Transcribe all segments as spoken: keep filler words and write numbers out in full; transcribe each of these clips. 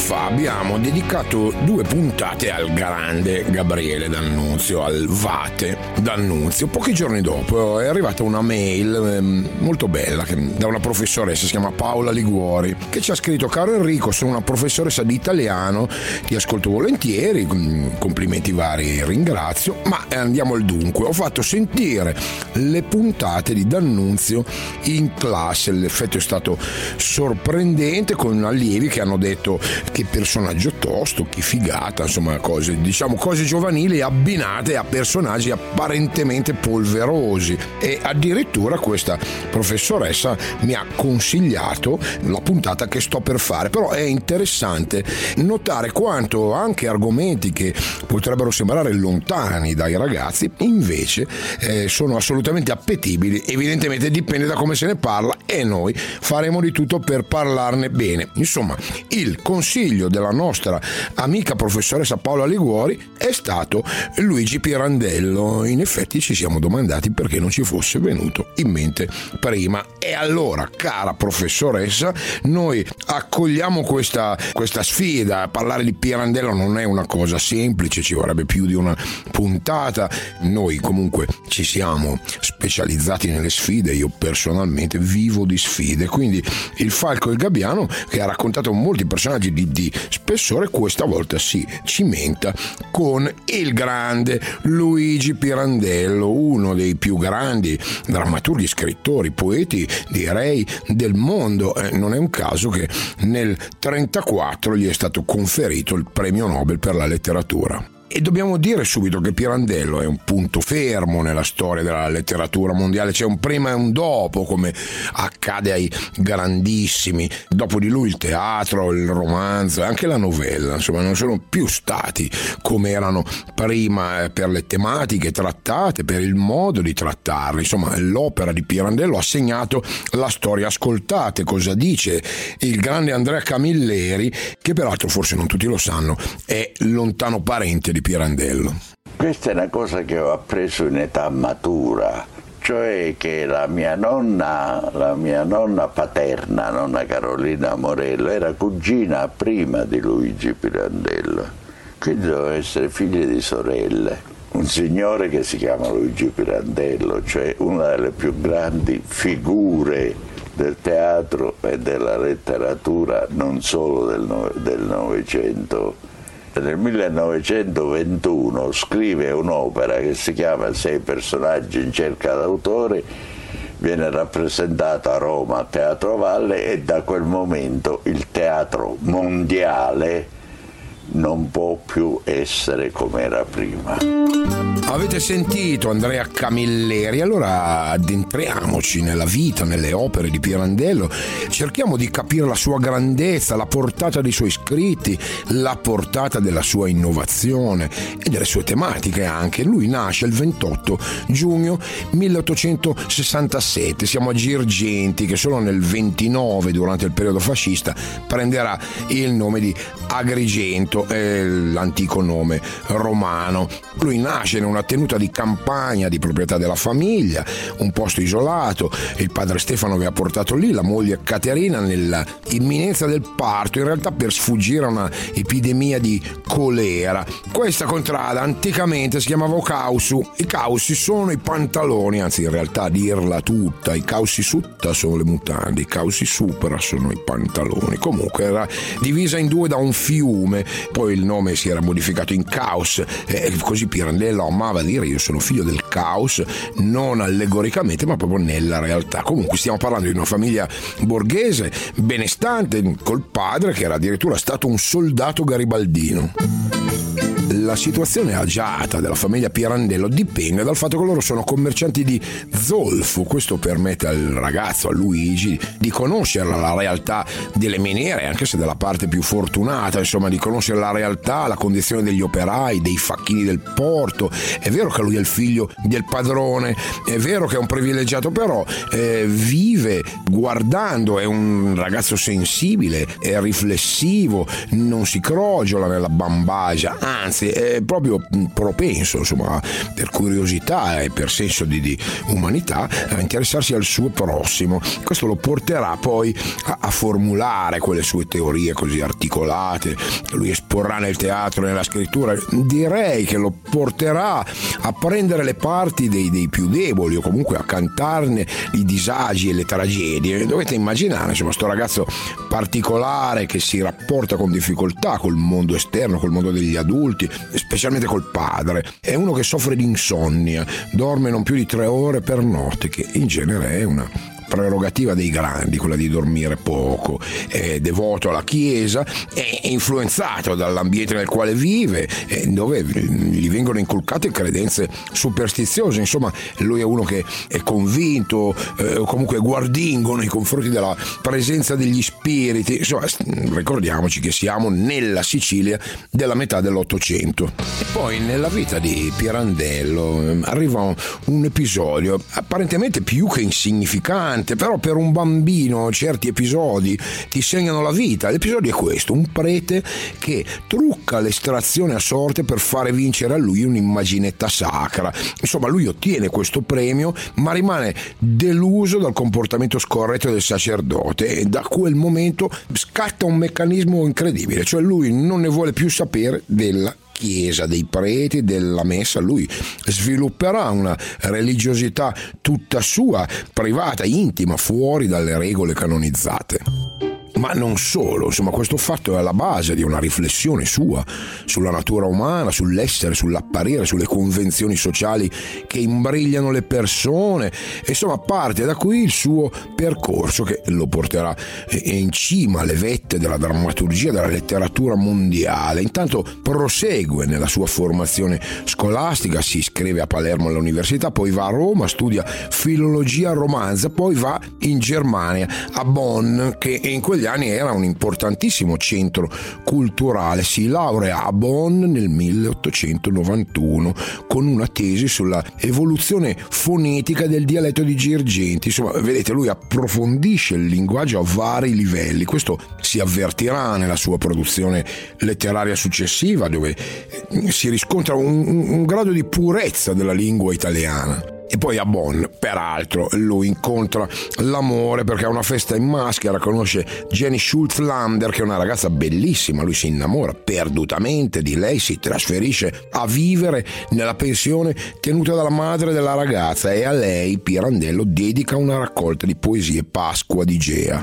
fa abbiamo dedicato due puntate al grande Gabriele D'Annunzio, al Vate D'Annunzio. Pochi giorni dopo è arrivata una mail ehm, molto bella che, da una professoressa, si chiama Paola Liguori, che ci ha scritto: caro Enrico, sono una professoressa di italiano, ti ascolto volentieri, complimenti vari, ringrazio, ma andiamo al dunque. Ho fatto sentire le puntate di D'Annunzio in classe, l'effetto è stato sorprendente, con allievi che hanno detto che personaggio tosto, che figata, insomma cose, diciamo cose giovanili abbinate a personaggi apparentemente polverosi. E addirittura questa professoressa mi ha consigliato la puntata che sto per fare. Però è interessante notare quanto anche argomenti che potrebbero sembrare lontani dai ragazzi invece eh, sono assolutamente appetibili. Evidentemente dipende da come se ne parla e noi faremo di tutto per parlarne bene. Insomma, il consiglio della nostra amica professoressa Paola Liguori è stato Luigi Pirandello. In effetti ci siamo domandati perché non ci fosse venuto in mente prima. E allora, cara professoressa, noi accogliamo questa, questa sfida. Parlare di Pirandello non è una cosa semplice, ci vorrebbe più di una puntata. Noi comunque ci siamo specializzati nelle sfide, io personalmente vivo di sfide, quindi il Falco e il Gabbiano, che ha raccontato molti personaggi di, di spessore, questa volta si cimenta con il grande Luigi Pirandello, uno dei più grandi drammaturghi, scrittori, poeti, direi, del mondo. Eh, non è un caso che nel trentaquattro gli è stato conferito il premio Nobel per la letteratura. E dobbiamo dire subito che Pirandello è un punto fermo nella storia della letteratura mondiale. C'è un prima e un dopo, come accade ai grandissimi. Dopo di lui il teatro, il romanzo e anche la novella, insomma, non sono più stati come erano prima per le tematiche trattate, per il modo di trattarle. Insomma, l'opera di Pirandello ha segnato la storia. Ascoltate cosa dice il grande Andrea Camilleri, che peraltro forse non tutti lo sanno, è lontano parente di Pirandello. Questa è una cosa che ho appreso in età matura, cioè che la mia nonna, la mia nonna paterna, nonna Carolina Morello, era cugina prima di Luigi Pirandello, quindi dovevano essere figlie di sorelle. Un signore che si chiama Luigi Pirandello, cioè una delle più grandi figure del teatro e della letteratura, non solo del, del Novecento. Nel millenovecentoventuno scrive un'opera che si chiama Sei personaggi in cerca d'autore, viene rappresentata a Roma a Teatro Valle e da quel momento il teatro mondiale non può più essere come era prima. Avete sentito Andrea Camilleri? Allora addentriamoci nella vita, nelle opere di Pirandello, cerchiamo di capire la sua grandezza, la portata dei suoi scritti, la portata della sua innovazione e delle sue tematiche anche. Lui nasce il ventotto giugno milleottocentosessantasette, siamo a Girgenti, che solo nel ventinove, durante il periodo fascista, prenderà il nome di Agrigento, è l'antico nome romano. Lui nasce in una tenuta di campagna di proprietà della famiglia, un posto isolato. Il padre Stefano aveva portato lì la moglie Caterina nella imminenza del parto, in realtà per sfuggire a una epidemia di colera. Questa contrada anticamente si chiamava causu. I causi sono i pantaloni, anzi in realtà a dirla tutta, i causi sutta sono le mutande, i causi supera sono i pantaloni. Comunque era divisa in due da un fiume, poi il nome si era modificato in caos, e così Pirandello amava dire io sono figlio del caos, non allegoricamente ma proprio nella realtà. Comunque stiamo parlando di una famiglia borghese benestante, col padre che era addirittura stato un soldato garibaldino. La situazione agiata della famiglia Pirandello dipende dal fatto che loro sono commercianti di zolfo. Questo permette al ragazzo, a Luigi, di conoscere la realtà delle miniere, anche se della parte più fortunata, insomma, di conoscere la realtà, la condizione degli operai, dei facchini del porto. È vero che lui è il figlio del padrone, è vero che è un privilegiato, però eh, vive guardando, è un ragazzo sensibile, è riflessivo, non si crogiola nella bambagia, anzi anzi è proprio propenso, insomma, per curiosità e per senso di, di umanità, a interessarsi al suo prossimo. Questo lo porterà poi a, a formulare quelle sue teorie così articolate, lui esporrà nel teatro e nella scrittura. Direi che lo porterà a prendere le parti dei, dei più deboli, o comunque a cantarne i disagi e le tragedie. Dovete immaginare, insomma, sto ragazzo particolare che si rapporta con difficoltà col mondo esterno, col mondo degli adulti, specialmente col padre. È uno che soffre di insonnia, dorme non più di tre ore per notte, che in genere è una prerogativa dei grandi, quella di dormire poco. È devoto alla Chiesa, è influenzato dall'ambiente nel quale vive, dove gli vengono inculcate credenze superstiziose. Insomma, lui è uno che è convinto, eh, o comunque guardingo nei confronti della presenza degli spiriti. Insomma, ricordiamoci che siamo nella Sicilia della metà dell'Ottocento. E poi nella vita di Pirandello arriva un, un episodio apparentemente più che insignificante, però per un bambino certi episodi ti segnano la vita. L'episodio è questo: un prete che trucca l'estrazione a sorte per fare vincere a lui un'immaginetta sacra. Insomma, lui ottiene questo premio, ma rimane deluso dal comportamento scorretto del sacerdote, e da quel momento scatta un meccanismo incredibile, cioè lui non ne vuole più sapere della Chiesa, dei preti, della messa. Lui svilupperà una religiosità tutta sua, privata, intima, fuori dalle regole canonizzate. Ma non solo, insomma, questo fatto è alla base di una riflessione sua sulla natura umana, sull'essere, sull'apparire, sulle convenzioni sociali che imbrigliano le persone. E insomma, parte da qui il suo percorso che lo porterà in cima alle vette della drammaturgia, della letteratura mondiale. Intanto prosegue nella sua formazione scolastica, si iscrive a Palermo all'università, poi va a Roma, studia filologia romanza, poi va in Germania, a Bonn, che in quegli anni era un importantissimo centro culturale. Si laurea a Bonn nel milleottocentonovantuno con una tesi sulla evoluzione fonetica del dialetto di Girgenti. Insomma, vedete, lui approfondisce il linguaggio a vari livelli. Questo si avvertirà nella sua produzione letteraria successiva, dove si riscontra un, un grado di purezza della lingua italiana. E poi a Bonn, peraltro, lui incontra l'amore, perché a una festa in maschera conosce Jenny Schultz-Lander, che è una ragazza bellissima. Lui si innamora perdutamente di lei, si trasferisce a vivere nella pensione tenuta dalla madre della ragazza, e a lei Pirandello dedica una raccolta di poesie, Pasqua di Gea.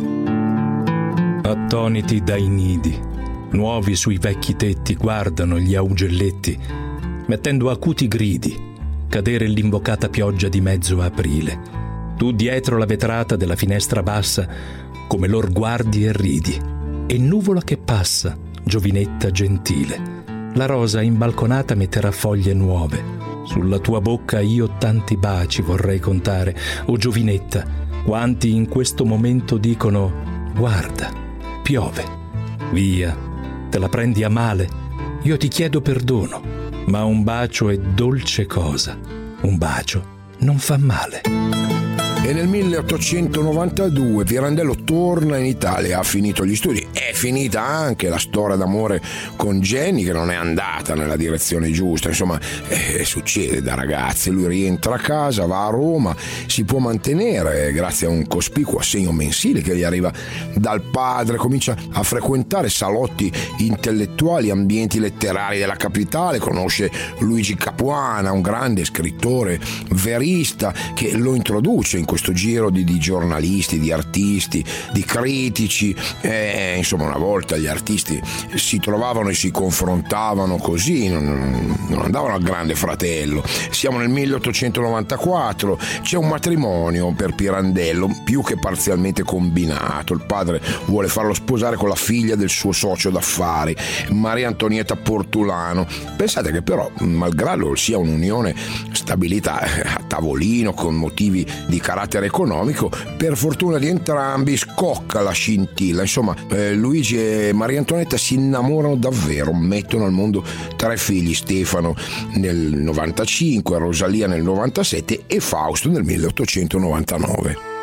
Attoniti dai nidi, nuovi sui vecchi tetti guardano gli augelletti, mettendo acuti gridi cadere l'invocata pioggia di mezzo aprile. Tu dietro la vetrata della finestra bassa come lor guardi e ridi, e nuvola che passa, giovinetta gentile, la rosa imbalconata metterà foglie nuove. Sulla tua bocca io tanti baci vorrei contare, o giovinetta, quanti in questo momento dicono guarda, piove. Via, te la prendi a male, io ti chiedo perdono, ma un bacio è dolce cosa, un bacio non fa male. E nel milleottocentonovantadue Pirandello torna in Italia, ha finito gli studi. È finita anche la storia d'amore con Jenny, che non è andata nella direzione giusta. Insomma, eh, succede da ragazzi. Lui rientra a casa, va a Roma, si può mantenere grazie a un cospicuo assegno mensile che gli arriva dal padre, comincia a frequentare salotti intellettuali, ambienti letterari della capitale, conosce Luigi Capuana, un grande scrittore verista, che lo introduce in questo giro di, di giornalisti, di artisti, di critici. Eh, insomma, una volta gli artisti si trovavano e si confrontavano così, non, non andavano al Grande Fratello. Siamo nel milleottocentonovantaquattro, c'è un matrimonio per Pirandello più che parzialmente combinato. Il padre vuole farlo sposare con la figlia del suo socio d'affari, Maria Antonietta Portulano. Pensate che però, malgrado sia un'unione stabilita a tavolino con motivi di carattere economico, per fortuna di entrambi scocca la scintilla. Insomma, eh, Luigi e Maria Antonietta si innamorano davvero, mettono al mondo tre figli: Stefano nel novantacinque, Rosalia nel novantasette e Fausto nel milleottocentonovantanove.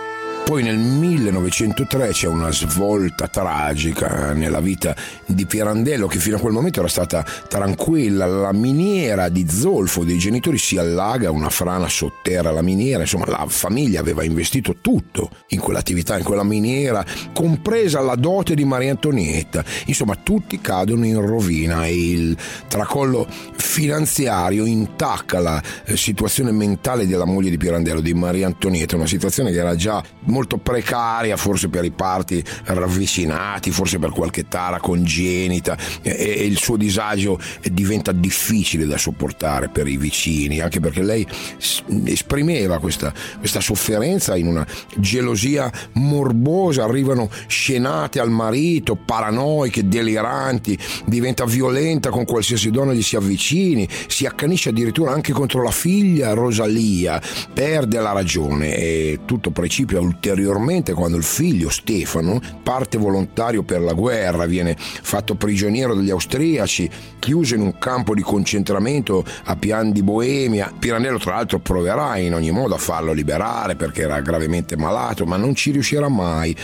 Poi nel millenovecentotre c'è una svolta tragica nella vita di Pirandello, che fino a quel momento era stata tranquilla. La miniera di zolfo dei genitori si allaga, una frana sotterra la miniera, insomma la famiglia aveva investito tutto in quell'attività, in quella miniera, compresa la dote di Maria Antonietta. Insomma tutti cadono in rovina e il tracollo finanziario intacca la situazione mentale della moglie di Pirandello, di Maria Antonietta, una situazione che era già molto precaria, forse per i parti ravvicinati, forse per qualche tara congenita, e il suo disagio diventa difficile da sopportare per i vicini, anche perché lei esprimeva questa, questa sofferenza in una gelosia morbosa. Arrivano scenate al marito, paranoiche, deliranti, diventa violenta con qualsiasi donna gli si avvicini, si accanisce addirittura anche contro la figlia Rosalia, perde la ragione e tutto precipita ulteriormente quando il figlio Stefano parte volontario per la guerra, viene fatto prigioniero dagli austriaci, chiuso in un campo di concentramento a Pian di Boemia. Pirandello tra l'altro proverà in ogni modo a farlo liberare perché era gravemente malato, ma non ci riuscirà mai,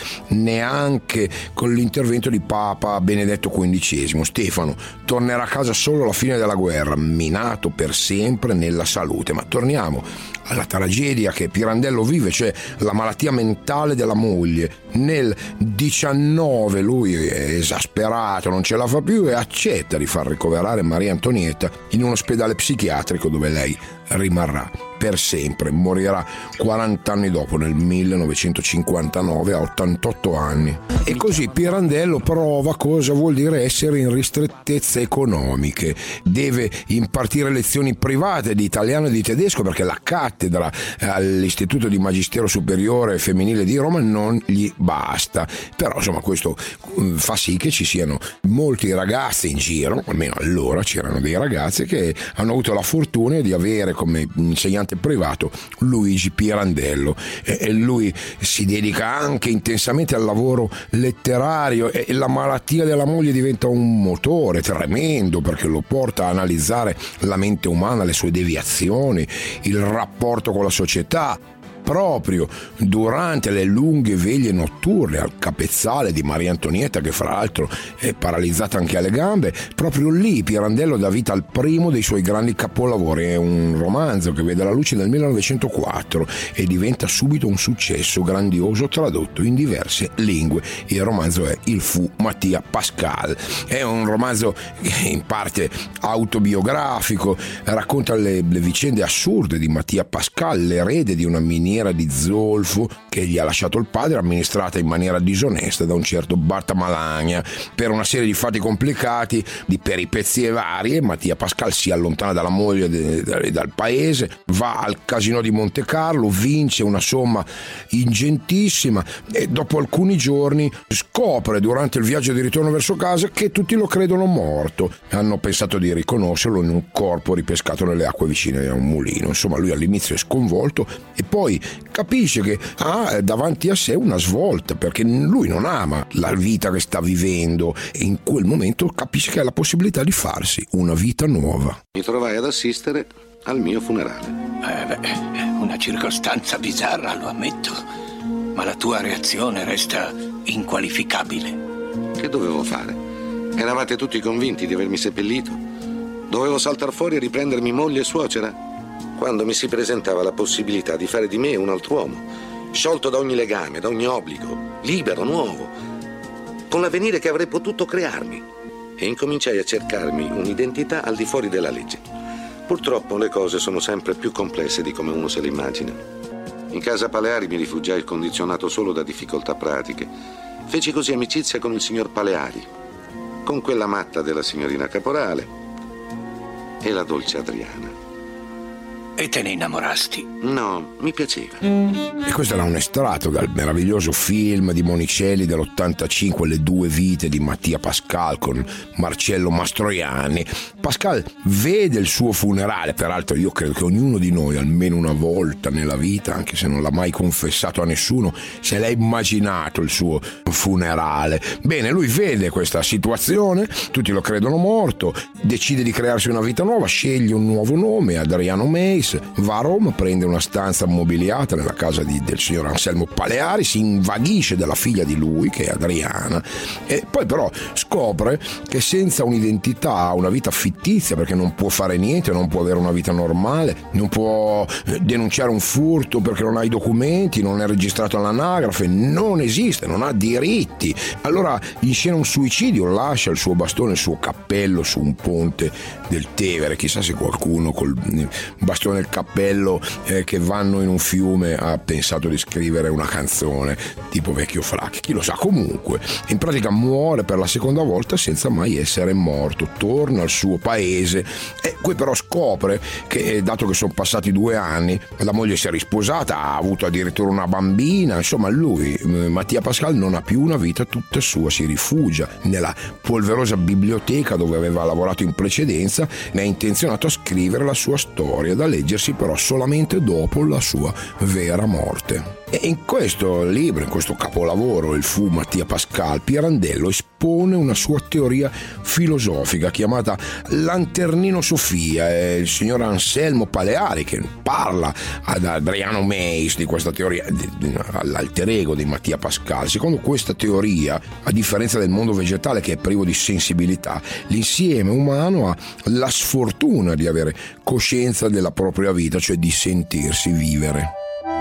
neanche con l'intervento di Papa Benedetto quindicesimo. Stefano tornerà a casa solo alla fine della guerra, minato per sempre nella salute. Ma torniamo alla tragedia che Pirandello vive, cioè la malattia mentale della moglie. Nel diciannove lui è esasperato, non ce la fa più e accetta di far ricoverare Maria Antonietta in un ospedale psichiatrico dove lei rimarrà per sempre. Morirà quaranta anni dopo, nel millenovecentocinquantanove, a ottantotto anni. E così Pirandello prova cosa vuol dire essere in ristrettezze economiche. Deve impartire lezioni private di italiano e di tedesco perché la cattedra all'Istituto di Magistero Superiore Femminile di Roma non gli basta. Però insomma questo fa sì che ci siano molti ragazzi in giro, almeno allora c'erano dei ragazzi che hanno avuto la fortuna di avere come insegnante privato Luigi Pirandello, e lui si dedica anche intensamente al lavoro letterario e la malattia della moglie diventa un motore tremendo perché lo porta a analizzare la mente umana, le sue deviazioni, il rapporto con la società. Proprio durante le lunghe veglie notturne al capezzale di Maria Antonietta, che fra l'altro è paralizzata anche alle gambe, proprio lì Pirandello dà vita al primo dei suoi grandi capolavori. È un romanzo che vede la luce nel millenovecentoquattro e diventa subito un successo grandioso, tradotto in diverse lingue. Il romanzo è Il fu Mattia Pascal. È un romanzo in parte autobiografico, racconta le, le vicende assurde di Mattia Pascal, l'erede di una miniera di zolfo che gli ha lasciato il padre, amministrata in maniera disonesta da un certo Barta Malagna. Per una serie di fatti complicati, di peripezie varie, Mattia Pascal si allontana dalla moglie e dal paese, va al casino di Monte Carlo, vince una somma ingentissima e dopo alcuni giorni scopre durante il viaggio di ritorno verso casa che tutti lo credono morto. Hanno pensato di riconoscerlo in un corpo ripescato nelle acque vicine a un mulino. Insomma, lui all'inizio è sconvolto e poi capisce che ha davanti a sé una svolta, perché lui non ama la vita che sta vivendo e in quel momento capisce che ha la possibilità di farsi una vita nuova. Mi trovai ad assistere al mio funerale. Eh beh, una circostanza bizzarra, lo ammetto, ma la tua reazione resta inqualificabile. Che dovevo fare? Eravate tutti convinti di avermi seppellito? Dovevo saltar fuori e riprendermi moglie e suocera? Quando mi si presentava la possibilità di fare di me un altro uomo, sciolto da ogni legame, da ogni obbligo, libero, nuovo, con l'avvenire che avrei potuto crearmi, e incominciai a cercarmi un'identità al di fuori della legge. Purtroppo le cose sono sempre più complesse di come uno se le immagina. In casa Paleari mi rifugiai condizionato solo da difficoltà pratiche. Feci così amicizia con il signor Paleari, con quella matta della signorina Caporale e la dolce Adriana. E te ne innamorasti? No, mi piaceva. E questo era un estratto dal meraviglioso film di Monicelli dell'ottantacinque, Le due vite di Mattia Pascal, con Marcello Mastroianni. Pascal vede il suo funerale, peraltro io credo che ognuno di noi almeno una volta nella vita, anche se non l'ha mai confessato a nessuno, se l'ha immaginato il suo funerale. Bene, lui vede questa situazione, tutti lo credono morto, decide di crearsi una vita nuova, sceglie un nuovo nome, Adriano Meis, Meis, va a Roma, prende una stanza mobiliata nella casa di, del signor Anselmo Paleari, si invaghisce della figlia di lui, che è Adriana, e poi però scopre che senza un'identità, una vita fittizia, perché non può fare niente, non può avere una vita normale, non può denunciare un furto perché non ha i documenti, non è registrato all'anagrafe, non esiste, non ha diritti. Allora inscena un suicidio, lascia il suo bastone, il suo cappello su un ponte del Tevere. Chissà se qualcuno col bastone e il cappello eh, che vanno in un fiume ha pensato di scrivere una canzone tipo Vecchio Flacchi, chi lo sa. Comunque in pratica muore per la seconda volta senza mai essere morto, torna al suo paese e poi però scopre che, dato che sono passati due anni, la moglie si è risposata, ha avuto addirittura una bambina, insomma lui, Mattia Pascal, non ha più una vita tutta sua, si rifugia nella polverosa biblioteca dove aveva lavorato in precedenza, ne è intenzionato a scrivere la sua storia, da leggersi però solamente dopo la sua vera morte. E in questo libro, in questo capolavoro, il fu Mattia Pascal, Pirandello espone una sua teoria filosofica chiamata Lanternino Sofia. È il signor Anselmo Paleari che parla ad Adriano Meis di questa teoria, all'alter ego di Mattia Pascal. Secondo questa teoria, a differenza del mondo vegetale che è privo di sensibilità, l'insieme umano ha la sfortuna di avere coscienza della propria vita, cioè di sentirsi vivere.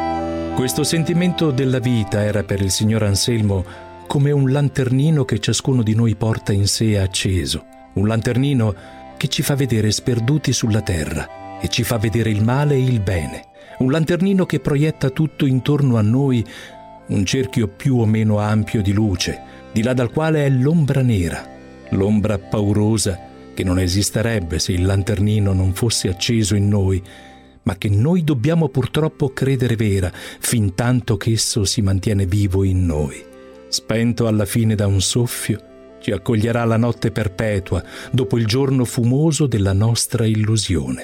Questo sentimento della vita era per il signor Anselmo come un lanternino che ciascuno di noi porta in sé acceso, un lanternino che ci fa vedere sperduti sulla terra e ci fa vedere il male e il bene, un lanternino che proietta tutto intorno a noi, un cerchio più o meno ampio di luce, di là dal quale è l'ombra nera, l'ombra paurosa che non esisterebbe se il lanternino non fosse acceso in noi, ma che noi dobbiamo purtroppo credere vera, fin tanto che esso si mantiene vivo in noi. Spento alla fine da un soffio, ci accoglierà la notte perpetua, dopo il giorno fumoso della nostra illusione.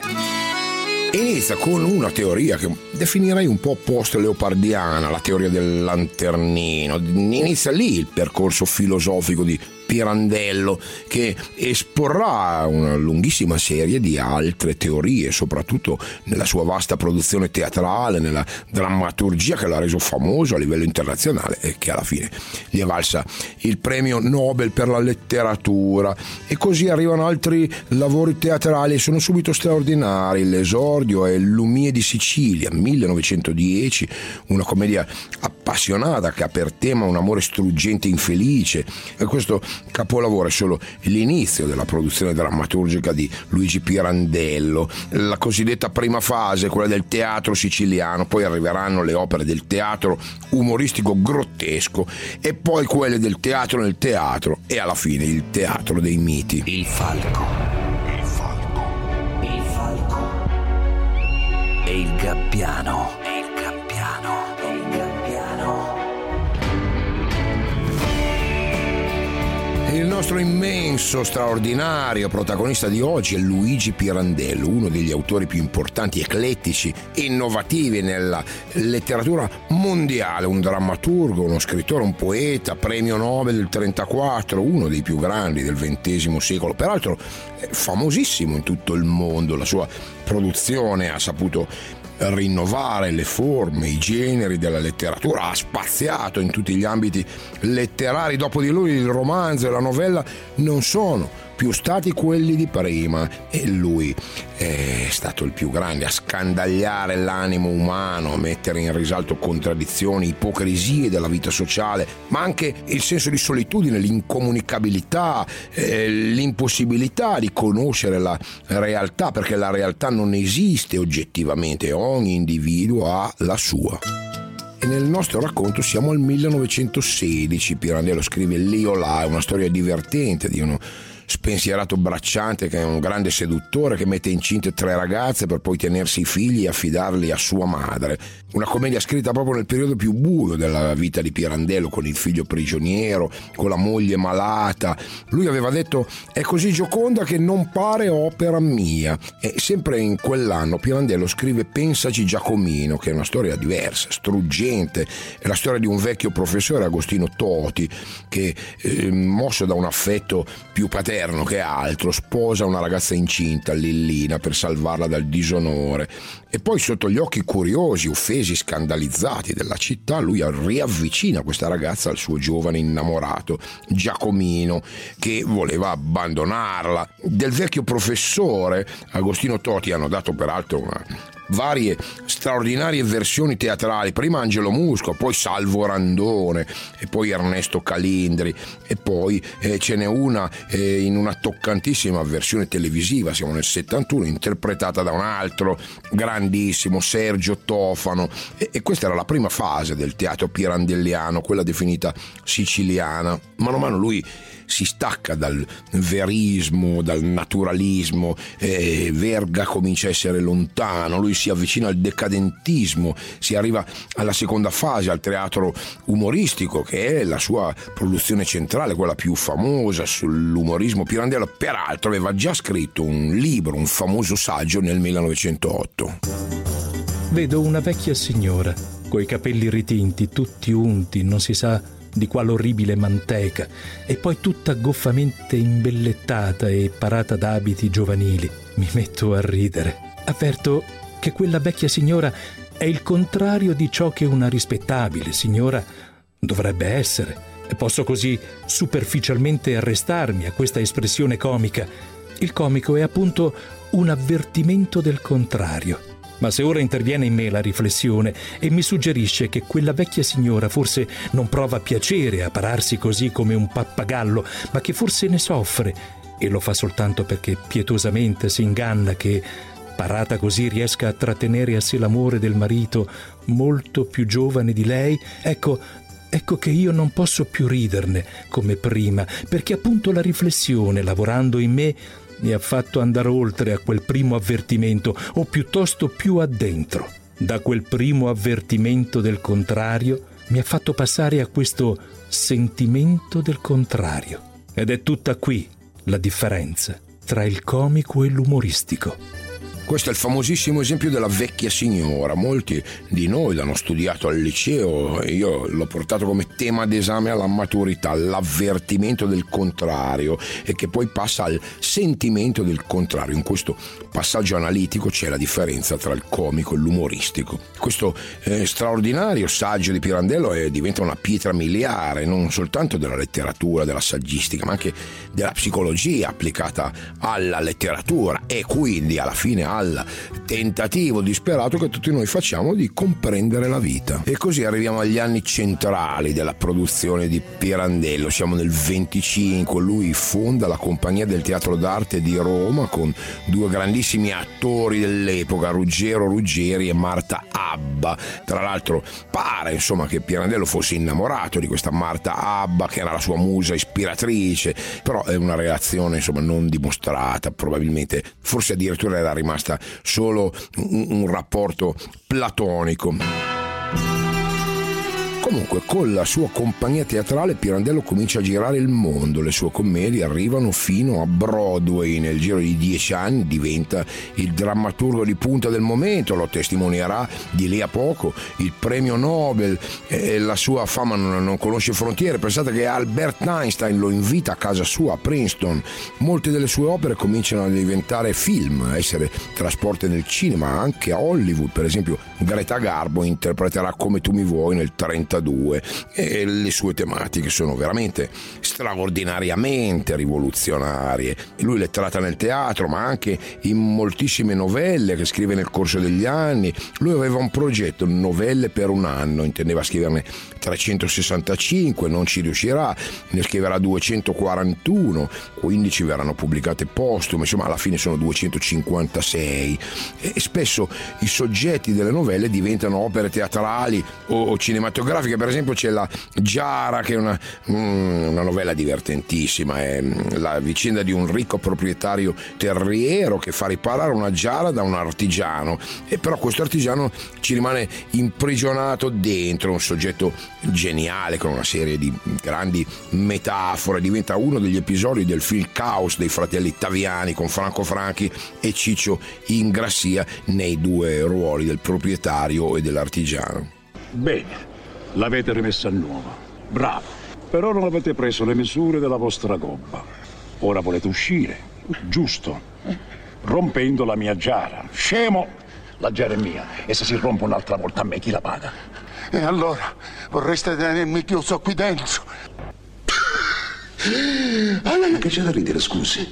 Inizia con una teoria che definirei un po' post-leopardiana, la teoria del lanternino. Inizia lì il percorso filosofico di Pirandello, che esporrà una lunghissima serie di altre teorie, soprattutto nella sua vasta produzione teatrale, nella drammaturgia che l'ha reso famoso a livello internazionale e che alla fine gli è valsa il premio Nobel per la letteratura. E così arrivano altri lavori teatrali e sono subito straordinari. L'esordio è Lumie di Sicilia, millenovecentodieci, una commedia appassionata che ha per tema un amore struggente e infelice, e questo capolavoro è solo l'inizio della produzione drammaturgica di Luigi Pirandello, la cosiddetta prima fase, quella del teatro siciliano. Poi arriveranno le opere del teatro umoristico grottesco e poi quelle del teatro nel teatro e alla fine il teatro dei miti. Il falco, il falco, il falco e il gabbiano, e il gabbiano, e il gabbiano. Il nostro immenso, straordinario protagonista di oggi è Luigi Pirandello, uno degli autori più importanti, eclettici, innovativi nella letteratura mondiale, un drammaturgo, uno scrittore, un poeta, premio Nobel del trentaquattro, uno dei più grandi del ventesimo secolo, peraltro famosissimo in tutto il mondo. La sua produzione ha saputo rinnovare le forme, i generi della letteratura, ha spaziato in tutti gli ambiti letterari. Dopo di lui il romanzo e la novella non sono più stati quelli di prima e lui è stato il più grande a scandagliare l'animo umano, a mettere in risalto contraddizioni, ipocrisie della vita sociale, ma anche il senso di solitudine, l'incomunicabilità, eh, l'impossibilità di conoscere la realtà, perché la realtà non esiste oggettivamente, ogni individuo ha la sua. E nel nostro racconto siamo al millenovecentosedici. Pirandello scrive L'Io là, una storia divertente di uno spensierato bracciante che è un grande seduttore che mette incinte tre ragazze per poi tenersi i figli e affidarli a sua madre. Una commedia scritta proprio nel periodo più buio della vita di Pirandello, con il figlio prigioniero, con la moglie malata. Lui aveva detto: è così gioconda che non pare opera mia. E sempre in quell'anno Pirandello scrive Pensaci Giacomino, che è una storia diversa, struggente. È la storia di un vecchio professore, Agostino Toti, che eh, mosso da un affetto più patetico paterno che altro, sposa una ragazza incinta, Lillina, per salvarla dal disonore, e poi sotto gli occhi curiosi, offesi, scandalizzati della città, lui riavvicina questa ragazza al suo giovane innamorato Giacomino, che voleva abbandonarla. Del vecchio professore Agostino Toti hanno dato peraltro una varie straordinarie versioni teatrali, prima Angelo Musco, poi Salvo Randone e poi Ernesto Calindri, e poi eh, ce n'è una eh, in una toccantissima versione televisiva, siamo nel settantuno, interpretata da un altro grandissimo, Sergio Tofano, e, e questa era la prima fase del teatro pirandelliano, quella definita siciliana. Mano a mano lui si stacca dal verismo, dal naturalismo, eh, Verga comincia a essere lontano, lui si avvicina al decadentismo, si arriva alla seconda fase, al teatro umoristico, che è la sua produzione centrale, quella più famosa sull'umorismo. Pirandello peraltro aveva già scritto un libro, un famoso saggio nel millenovecentootto. Vedo una vecchia signora coi capelli ritinti, tutti unti, non si sa di quale orribile manteca, e poi tutta goffamente imbellettata e parata d'abiti giovanili. Mi metto a ridere. Avverto che quella vecchia signora è il contrario di ciò che una rispettabile signora dovrebbe essere. E posso così superficialmente arrestarmi a questa espressione comica. Il comico è appunto un avvertimento del contrario. Ma se ora interviene in me la riflessione e mi suggerisce che quella vecchia signora forse non prova piacere a pararsi così come un pappagallo, ma che forse ne soffre, e lo fa soltanto perché pietosamente si inganna che, parata così, riesca a trattenere a sé l'amore del marito molto più giovane di lei, ecco, ecco che io non posso più riderne come prima, perché appunto la riflessione, lavorando in me, mi ha fatto andare oltre a quel primo avvertimento, o piuttosto più addentro. Da quel primo avvertimento del contrario mi ha fatto passare a questo sentimento del contrario. Ed è tutta qui la differenza tra il comico e l'umoristico. Questo è il famosissimo esempio della vecchia signora. Molti di noi l'hanno studiato al liceo e io l'ho portato come tema d'esame alla maturità, l'avvertimento del contrario, e che poi passa al sentimento del contrario. In questo passaggio analitico c'è la differenza tra il comico e l'umoristico. Questo eh, straordinario saggio di Pirandello è, diventa una pietra miliare non soltanto della letteratura, della saggistica, ma anche della psicologia applicata alla letteratura, e quindi alla fine al tentativo disperato che tutti noi facciamo di comprendere la vita. E così arriviamo agli anni centrali della produzione di Pirandello. Siamo nel venticinque, lui fonda la Compagnia del Teatro d'Arte di Roma con due grandissimi attori dell'epoca, Ruggero Ruggeri e Marta Abba. Tra l'altro pare insomma che Pirandello fosse innamorato di questa Marta Abba, che era la sua musa ispiratrice, però è una relazione insomma non dimostrata, probabilmente, forse addirittura era rimasta solo un, un rapporto platonico. Comunque, con la sua compagnia teatrale Pirandello comincia a girare il mondo. Le sue commedie arrivano fino a Broadway. Nel giro di dieci anni diventa il drammaturgo di punta del momento, lo testimonierà di lì a poco il premio Nobel, e la sua fama non, non conosce frontiere. Pensate che Albert Einstein lo invita a casa sua a Princeton. Molte delle sue opere cominciano a diventare film, a essere trasportate nel cinema, anche a Hollywood. Per esempio Greta Garbo interpreterà Come tu mi vuoi nel trentadue, e le sue tematiche sono veramente straordinariamente rivoluzionarie. Lui le tratta nel teatro, ma anche in moltissime novelle che scrive nel corso degli anni. Lui aveva un progetto, novelle per un anno, intendeva scriverne trecentosessantacinque, non ci riuscirà, ne scriverà duecentoquarantuno, quindici verranno pubblicate postume, insomma alla fine sono duecentocinquantasei, e spesso i soggetti delle novelle diventano opere teatrali o, o cinematografiche. Per esempio c'è la Giara, che è una, una novella divertentissima, è la vicenda di un ricco proprietario terriero che fa riparare una giara da un artigiano, e però questo artigiano ci rimane imprigionato dentro, un soggetto geniale con una serie di grandi metafore. Diventa uno degli episodi del film Caos dei fratelli Taviani, con Franco Franchi e Ciccio Ingrassia nei due ruoli del proprietario e dell'artigiano. Bene, l'avete rimessa a nuovo. Bravo. Però non avete preso le misure della vostra gobba. Ora volete uscire, giusto, rompendo la mia giara. Scemo, la giara è mia, e se si rompe un'altra volta a me chi la paga? E allora vorreste tenermi chiuso qui dentro? Ma che c'è da ridere, scusi?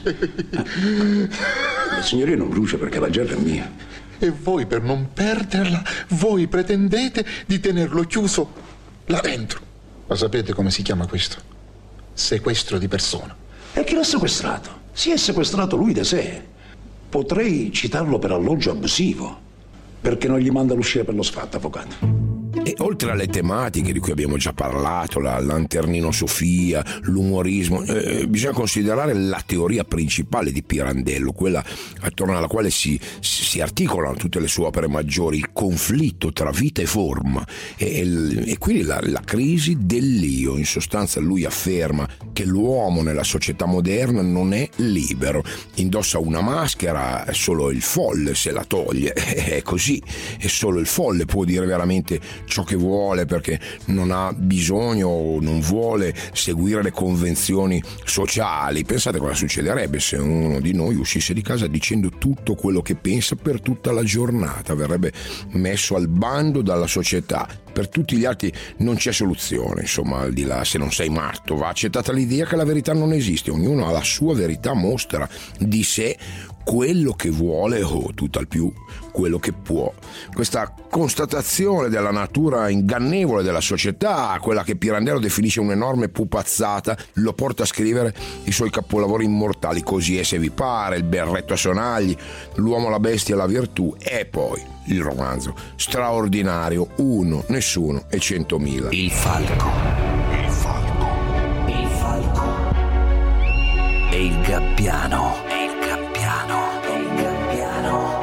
La signoria non brucia perché la giara è mia. E voi, per non perderla, voi pretendete di tenerlo chiuso là dentro. Ma sapete come si chiama questo? Sequestro di persona. E chi l'ha sequestrato? Si è sequestrato lui da sé. Potrei citarlo per alloggio abusivo, perché non gli manda l'uscire per lo sfatto, avvocato. E oltre alle tematiche di cui abbiamo già parlato, la lanternino Sofia, l'umorismo, eh, bisogna considerare la teoria principale di Pirandello, quella attorno alla quale si, si articolano tutte le sue opere maggiori, il conflitto tra vita e forma, e, e quindi la, la crisi dell'io. In sostanza lui afferma che l'uomo nella società moderna non è libero, indossa una maschera, solo il folle se la toglie, è così, e solo il folle può dire veramente ciò che vuole, perché non ha bisogno o non vuole seguire le convenzioni sociali. Pensate cosa succederebbe se uno di noi uscisse di casa dicendo tutto quello che pensa per tutta la giornata. Verrebbe messo al bando dalla società. Per tutti gli altri non c'è soluzione, insomma, al di là, se non sei matto, va accettata l'idea che la verità non esiste, ognuno ha la sua verità, mostra di sé quello che vuole o tutt'al più quello che può. Questa constatazione della natura ingannevole della società, quella che Pirandello definisce un'enorme pupazzata, lo porta a scrivere i suoi capolavori immortali, Così è se vi pare, Il berretto a sonagli, L'uomo, la bestia e la virtù, e poi il romanzo straordinario Uno, Nessuno e Centomila. Il falco. Il falco. Il falco. E il gabbiano. E il gabbiano. E il gabbiano.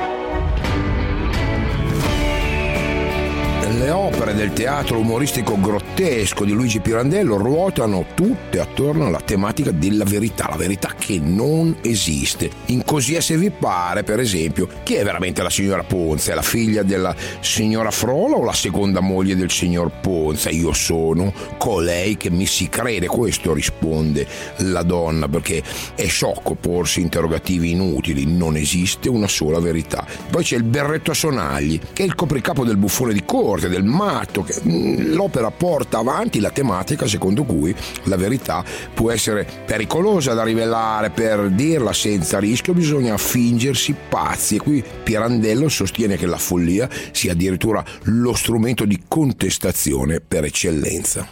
Le opere del teatro umoristico grottesco di Luigi Pirandello ruotano tutte attorno alla tematica della verità, la verità che non esiste. In Così è se vi pare, per esempio, chi è veramente la signora Ponza? È la figlia della signora Frola o la seconda moglie del signor Ponza? Io sono colei che mi si crede, questo risponde la donna, perché è sciocco porsi interrogativi inutili, non esiste una sola verità. Poi c'è il berretto a sonagli, che è il copricapo del buffone di corte, del matto, che l'opera porta avanti la tematica secondo cui la verità può essere pericolosa da rivelare, per dirla senza rischio bisogna fingersi pazzi, e qui Pirandello sostiene che la follia sia addirittura lo strumento di contestazione per eccellenza.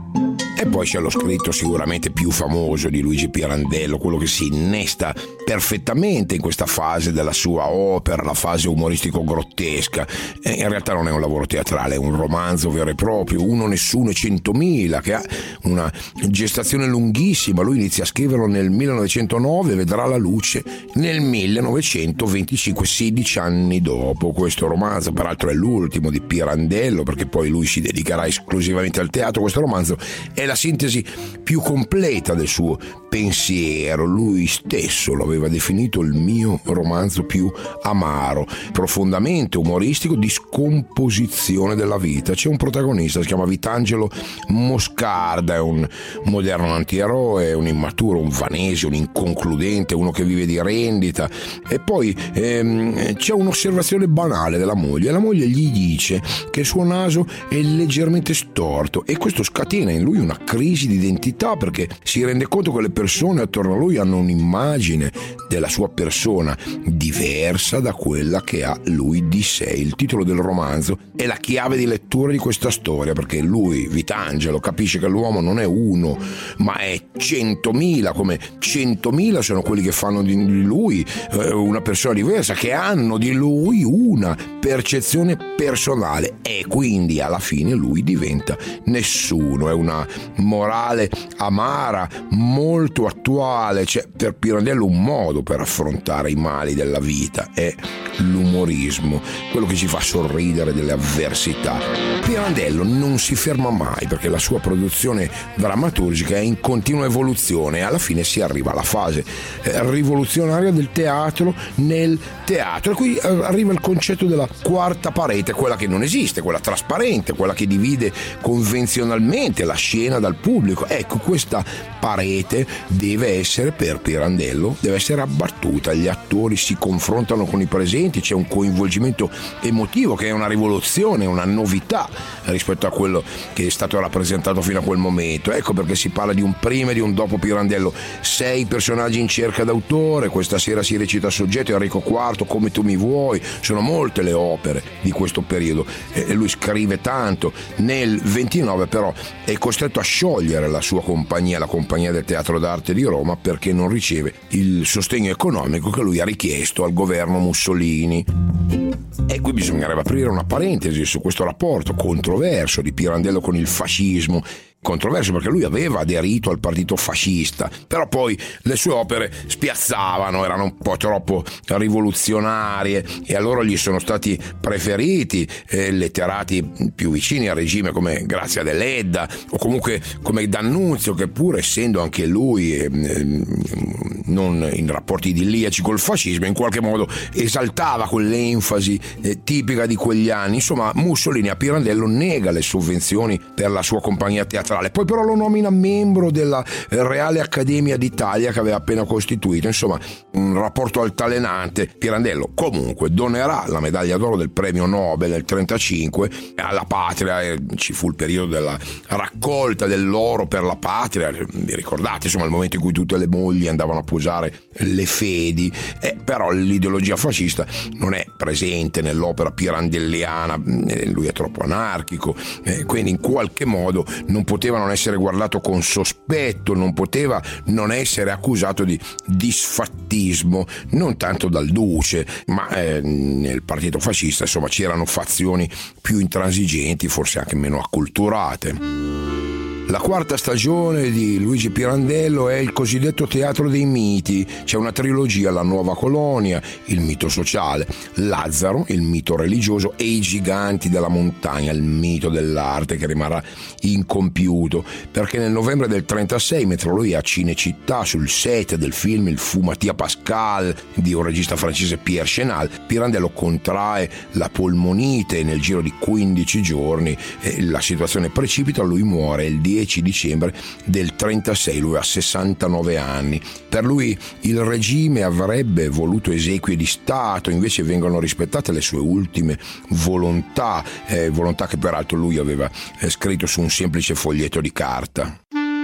E poi c'è lo scritto sicuramente più famoso di Luigi Pirandello, quello che si innesta perfettamente in questa fase della sua opera, la fase umoristico-grottesca. E in realtà non è un lavoro teatrale, è un romanzo vero e proprio, Uno, Nessuno e Centomila, che ha una gestazione lunghissima. Lui inizia a scriverlo nel millenovecentonove e vedrà la luce nel millenovecentoventicinque, sedici anni dopo. Questo romanzo peraltro è l'ultimo di Pirandello, perché poi lui si dedicherà esclusivamente al teatro. Questo romanzo è la sintesi più completa del suo pensiero. Lui stesso lo aveva definito il mio romanzo più amaro, profondamente umoristico, di scomposizione della vita. C'è un protagonista, si chiama Vitangelo Moscarda, è un moderno antieroe, un immaturo, un vanese, un inconcludente, uno che vive di rendita. E poi ehm, c'è un'osservazione banale della moglie. La moglie gli dice che il suo naso è leggermente storto, e questo scatena in lui una crisi di identità, perché si rende conto che le persone attorno a lui hanno un'immagine della sua persona diversa da quella che ha lui di sé. Il titolo del romanzo è la chiave di lettura di questa storia, perché lui, Vitangelo, capisce che l'uomo non è uno ma è centomila, come centomila sono quelli che fanno di lui eh, una persona diversa, che hanno di lui una percezione personale, e quindi alla fine lui diventa nessuno. È una morale amara, molto attuale. C'è per Pirandello un modo per affrontare i mali della vita, è l'umorismo, quello che ci fa sorridere delle avversità. Pirandello non si ferma mai, perché la sua produzione drammaturgica è in continua evoluzione, e alla fine si arriva alla fase eh, rivoluzionaria del teatro nel teatro. E qui eh, arriva il concetto della quarta parete, quella che non esiste, quella trasparente, quella che divide convenzionalmente la scena lontana dal pubblico. Ecco, questa parete deve essere, per Pirandello, deve essere abbattuta. Gli attori si confrontano con i presenti, c'è un coinvolgimento emotivo che è una rivoluzione, una novità rispetto a quello che è stato rappresentato fino a quel momento. Ecco perché si parla di un prima e di un dopo Pirandello. Sei personaggi in cerca d'autore, questa sera si recita Soggetto, Enrico quarto, Come tu mi vuoi, sono molte le opere di questo periodo e lui scrive tanto. Nel ventinove però è costretto a sciogliere la sua compagnia, la compagnia del Teatro d'Arte di Roma, perché non riceve il sostegno economico che lui ha richiesto al governo Mussolini. E qui bisognerebbe aprire una parentesi su questo rapporto controverso di Pirandello con il fascismo. Controverso perché lui aveva aderito al partito fascista, però poi le sue opere spiazzavano, erano un po' troppo rivoluzionarie e allora gli sono stati preferiti eh, letterati più vicini al regime come Grazia Deledda o comunque come D'Annunzio, che pur essendo anche lui eh, non in rapporti idilliaci col fascismo, in qualche modo esaltava quell'enfasi eh, tipica di quegli anni. Insomma, Mussolini a Pirandello nega le sovvenzioni per la sua compagnia teatrale, poi però lo nomina membro della Reale Accademia d'Italia che aveva appena costituito. Insomma, un rapporto altalenante. Pirandello comunque donerà la medaglia d'oro del premio Nobel nel trentacinque alla patria, e ci fu il periodo della raccolta dell'oro per la patria, vi ricordate, insomma, il momento in cui tutte le mogli andavano a posare le fedi, eh, però l'ideologia fascista non è presente nell'opera pirandelliana, eh, lui è troppo anarchico, eh, quindi in qualche modo non poteva non essere guardato con sospetto, non poteva non essere accusato di disfattismo, non tanto dal duce, ma eh, nel partito fascista insomma c'erano fazioni più intransigenti, forse anche meno acculturate. La quarta stagione di Luigi Pirandello è il cosiddetto teatro dei miti. C'è una trilogia: La nuova colonia, il mito sociale, Lazzaro, il mito religioso, e I giganti della montagna, il mito dell'arte che rimarrà incompiuto, perché nel novembre del trentasei, mentre lui è a Cinecittà sul set del film Il fu Mattia Pascal di un regista francese, Pierre Chenal, Pirandello contrae la polmonite e nel giro di quindici giorni eh, la situazione precipita, lui muore il dieci dicembre del trentasei, lui ha sessantanove anni. Per lui il regime avrebbe voluto esequie di Stato, invece vengono rispettate le sue ultime volontà, eh, volontà che peraltro lui aveva eh, scritto su un semplice foglietto di carta.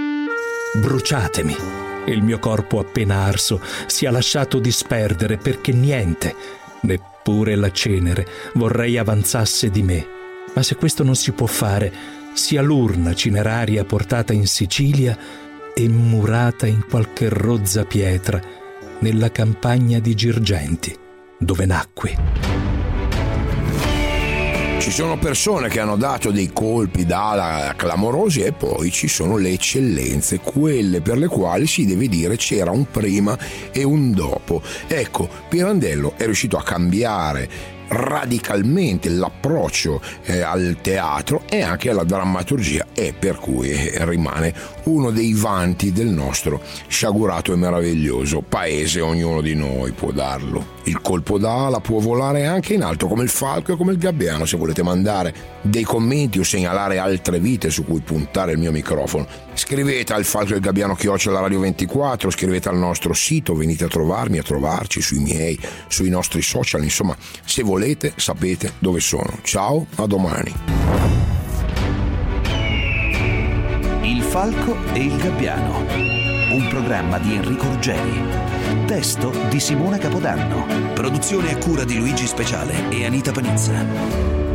Bruciatemi. Il mio corpo appena arso si è lasciato disperdere perché niente, neppure la cenere, vorrei avanzasse di me. Ma se questo non si può fare, sia l'urna cineraria portata in Sicilia e murata in qualche rozza pietra nella campagna di Girgenti, dove nacqui. Ci sono persone che hanno dato dei colpi d'ala clamorosi e poi ci sono le eccellenze, quelle per le quali si deve dire c'era un prima e un dopo. Ecco, Pirandello è riuscito a cambiare radicalmente l'approccio eh, al teatro e anche alla drammaturgia, e per cui eh, rimane uno dei vanti del nostro sciagurato e meraviglioso paese. Ognuno di noi può darlo. Il colpo d'ala può volare anche in alto come il falco e come il gabbiano. Se volete mandare dei commenti o segnalare altre vite su cui puntare il mio microfono, scrivete al falco e il gabbiano chiocciola radio ventiquattro, scrivete al nostro sito, venite a trovarmi, a trovarci sui miei, sui nostri social, insomma, se volete sapete dove sono. Ciao, a domani. Il falco e il gabbiano, un programma di Enrico Ruggeri, testo di Simona Capodanno, produzione a cura di Luigi Speciale e Anita Panizza.